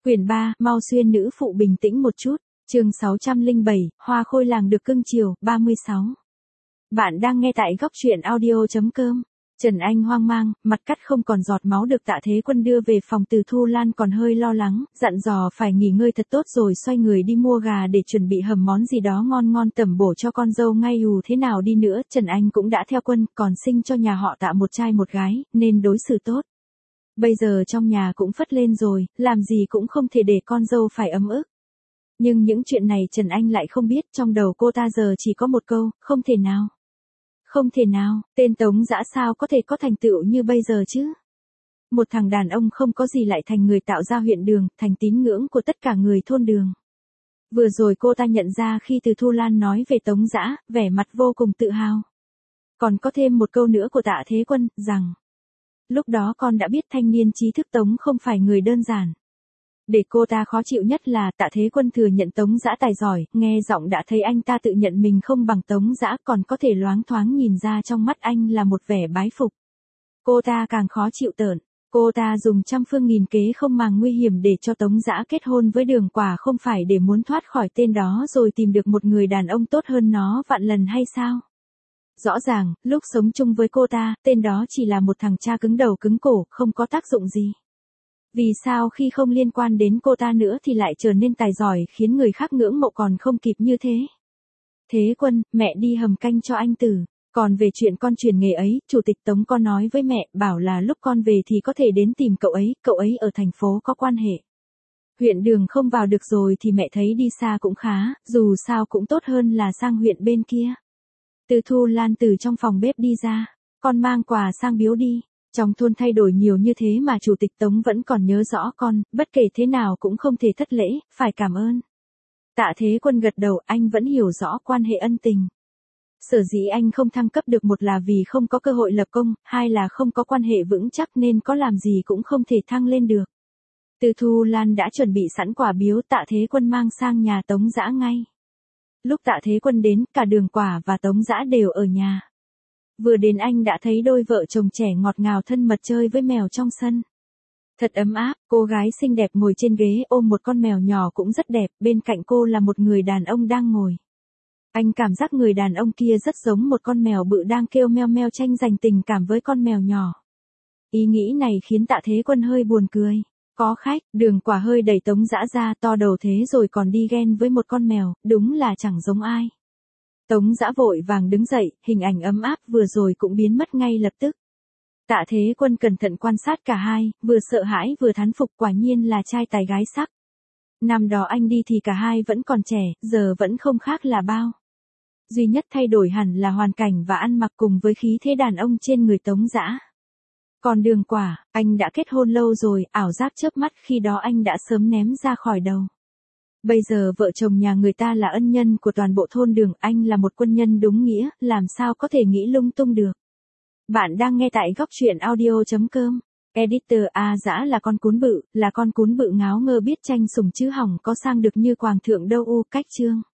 Quyển 3, mau xuyên nữ phụ bình tĩnh một chút. Chương 607, Hoa khôi làng được cưng chiều, 36. Bạn đang nghe tại góc truyện audio.com. Trần Anh hoang mang, mặt cắt không còn giọt máu được Tạ Thế Quân đưa về phòng. Từ Thu Lan còn hơi lo lắng, dặn dò phải nghỉ ngơi thật tốt rồi xoay người đi mua gà để chuẩn bị hầm món gì đó ngon ngon tẩm bổ cho con dâu. Ngay dù thế nào đi nữa, Trần Anh cũng đã theo quân, còn sinh cho nhà họ Tạ một trai một gái, nên đối xử tốt. Bây giờ trong nhà cũng phất lên rồi, làm gì cũng không thể để con dâu phải ấm ức. Nhưng những chuyện này Trần Anh lại không biết, trong đầu cô ta giờ chỉ có một câu, không thể nào. Không thể nào, tên Tống Dã sao có thể có thành tựu như bây giờ chứ? Một thằng đàn ông không có gì lại thành người tạo ra huyện Đường, thành tín ngưỡng của tất cả người thôn Đường. Vừa rồi cô ta nhận ra khi Từ Thu Lan nói về Tống Dã, vẻ mặt vô cùng tự hào. Còn có thêm một câu nữa của Tạ Thế Quân, rằng lúc đó con đã biết thanh niên trí thức Tống không phải người đơn giản. Để cô ta khó chịu nhất là Tạ Thế Quân thừa nhận Tống Dã tài giỏi, nghe giọng đã thấy anh ta tự nhận mình không bằng Tống Dã, còn có thể loáng thoáng nhìn ra trong mắt anh là một vẻ bái phục. Cô ta càng khó chịu tởn, cô ta dùng trăm phương nghìn kế không màng nguy hiểm để cho Tống Dã kết hôn với Đường Quả, không phải để muốn thoát khỏi tên đó rồi tìm được một người đàn ông tốt hơn nó vạn lần hay sao? Rõ ràng, lúc sống chung với cô ta, tên đó chỉ là một thằng cha cứng đầu cứng cổ, không có tác dụng gì. Vì sao khi không liên quan đến cô ta nữa thì lại trở nên tài giỏi khiến người khác ngưỡng mộ còn không kịp như thế? Thế Quân, mẹ đi hầm canh cho anh Tử. Còn về chuyện con chuyển nghề ấy, Chủ tịch Tống có nói với mẹ, bảo là lúc con về thì có thể đến tìm cậu ấy ở thành phố có quan hệ. Huyện Đường không vào được rồi thì mẹ thấy đi xa cũng khá, dù sao cũng tốt hơn là sang huyện bên kia. Từ Thu Lan từ trong phòng bếp đi ra, con mang quà sang biếu đi. Trong thôn thay đổi nhiều như thế mà Chủ tịch Tống vẫn còn nhớ rõ con, bất kể thế nào cũng không thể thất lễ, phải cảm ơn. Tạ Thế Quân gật đầu, anh vẫn hiểu rõ quan hệ ân tình. Sở dĩ anh không thăng cấp được, một là vì không có cơ hội lập công, hai là không có quan hệ vững chắc nên có làm gì cũng không thể thăng lên được. Từ Thu Lan đã chuẩn bị sẵn quà biếu, Tạ Thế Quân mang sang nhà Tống Dã ngay. Lúc Tạ Thế Quân đến, cả Đường Quả và Tống Dã đều ở nhà. Vừa đến anh đã thấy đôi vợ chồng trẻ ngọt ngào thân mật chơi với mèo trong sân. Thật ấm áp, cô gái xinh đẹp ngồi trên ghế ôm một con mèo nhỏ cũng rất đẹp, bên cạnh cô là một người đàn ông đang ngồi. Anh cảm giác người đàn ông kia rất giống một con mèo bự đang kêu meo meo tranh giành tình cảm với con mèo nhỏ. Ý nghĩ này khiến Tạ Thế Quân hơi buồn cười. Có khách, Đường Quả hơi đẩy Tống Dã ra, to đầu thế rồi còn đi ghen với một con mèo, đúng là chẳng giống ai. Tống Dã vội vàng đứng dậy, hình ảnh ấm áp vừa rồi cũng biến mất ngay lập tức. Tạ Thế Quân cẩn thận quan sát cả hai, vừa sợ hãi vừa thán phục, quả nhiên là trai tài gái sắc. Năm đó anh đi thì cả hai vẫn còn trẻ, giờ vẫn không khác là bao. Duy nhất thay đổi hẳn là hoàn cảnh và ăn mặc cùng với khí thế đàn ông trên người Tống Dã. Còn Đường Quả, anh đã kết hôn lâu rồi, ảo giác chớp mắt khi đó anh đã sớm ném ra khỏi đầu. Bây giờ vợ chồng nhà người ta là ân nhân của toàn bộ thôn Đường, anh là một quân nhân đúng nghĩa, làm sao có thể nghĩ lung tung được. Bạn đang nghe tại góc truyện audio.com. Editor A Dã là con cún bự ngáo ngơ biết tranh sủng chứ hỏng có sang được như Quàng Thượng đâu. Cách chương.